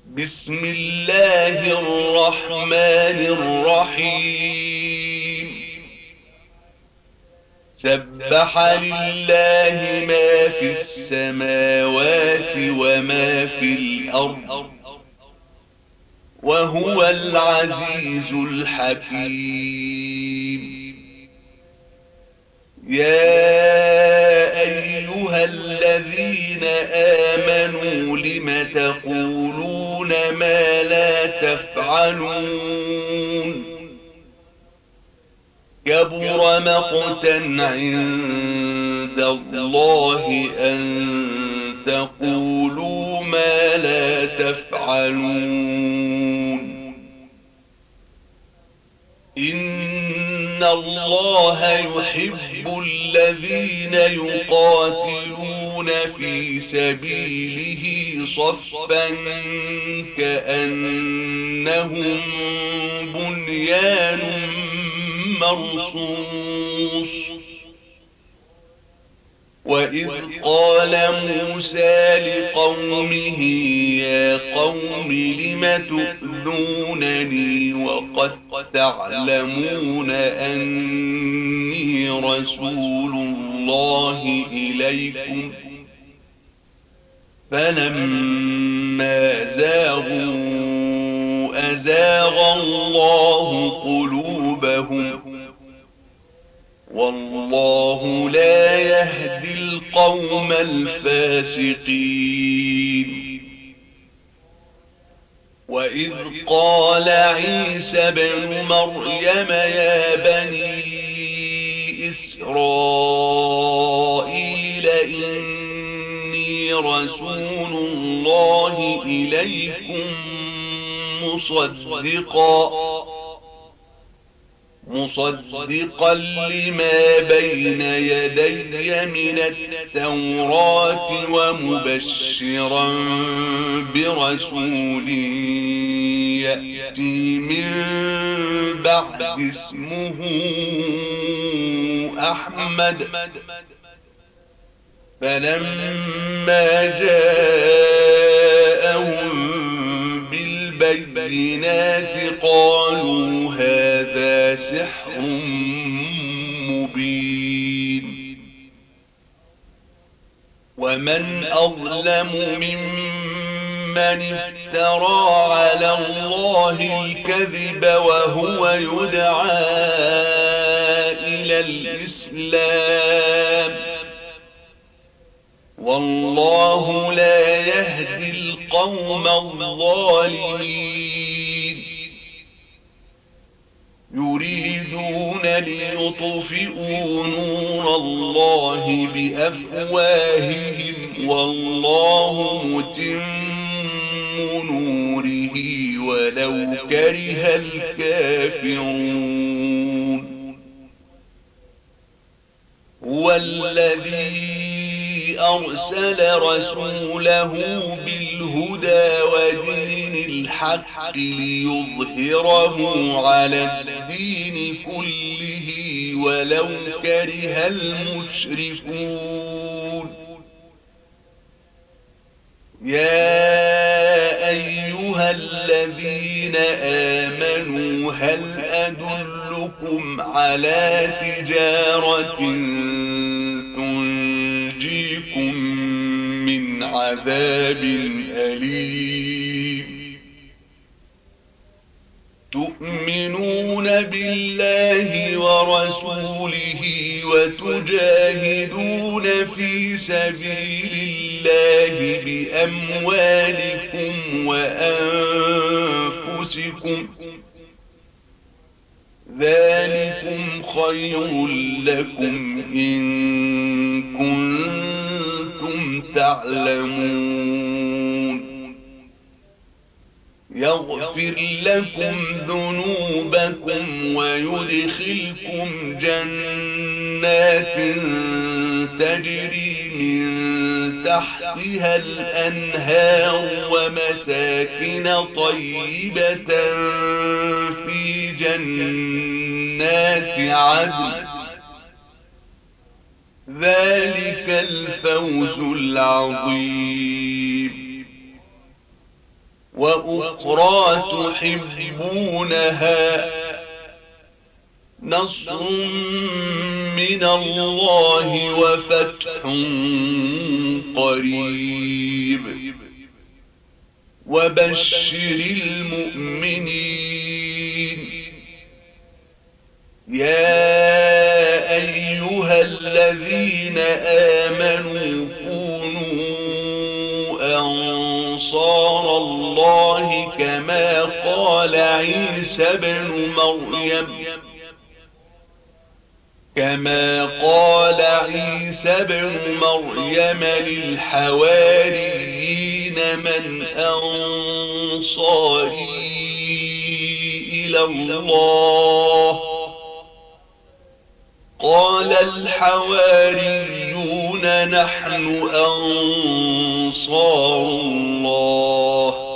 بسم الله الرحمن الرحيم. سبح لله ما في السماوات وما في الأرض وهو العزيز الحكيم. يا أيها الذين آمنوا لم تقولون ما لا تفعلون؟ كبر مقتا عند الله أن تقولوا ما لا تفعلون. إن الله يحب الذين يقاتلون في سبيله صفا كأنهم بنيان مرصوص. وإذ قال موسى لقومه يا قوم لم تؤذونني وقد تعلمون أني رسول الله إليكم؟ فلما زاغوا أزاغ الله قلوبهم والله لا يهدي القوم الفاسقين. وإذ قال عيسى بن مريم يا بني إسرائيل إني رسول الله إليكم مصدقا لما بين يدي من التوراة ومبشرا برسول يأتي من بعد اسمه أحمد. فلما جاءهم بالبينات قالوا هذا سحر مبين. ومن أظلم ممن افترى على الله الكذب وهو يدعى إلى الإسلام والله لا يهدي القوم الظالمين. يريدون ليطفئوا نور الله بأفواههم والله متم نوره ولو كره الكافرون. هو الذي أرسل رسوله بالهدى ودين الحق ليظهره على الدين كله ولو كره المشركون. يا أيها الذين آمنوا هل أدلكم على تجارة تنجيكم من عذاب أليم؟ تؤمنون بالله ورسوله وتجاهدون في سبيل الله بأموالكم وأنفسكم ذلكم خير لكم إن كنتم تعلمون. يغفر لكم ذنوبكم ويدخلكم جنات تجري من تحتها الأنهار ومساكن طيبة في جنات عدن ذلك الفوز العظيم. وأخرى تحبونها نصر من الله وفتح قريب وبشر المؤمنين يا أيها الذين آمنوا كونوا أنصار الله كما قال عيسى ابن مريم للحواريين من أنصاري إلى الله قال الحواريون نحن أنصار الله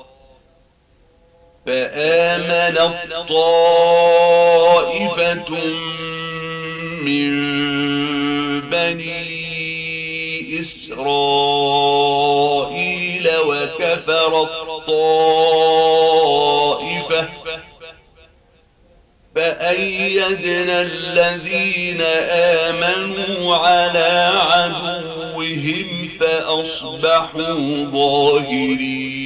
فآمنت طائفة من بني إسرائيل وكفرت طائفة فأيدنا الذين آمنوا على عدوهم فأصبحوا ظاهرين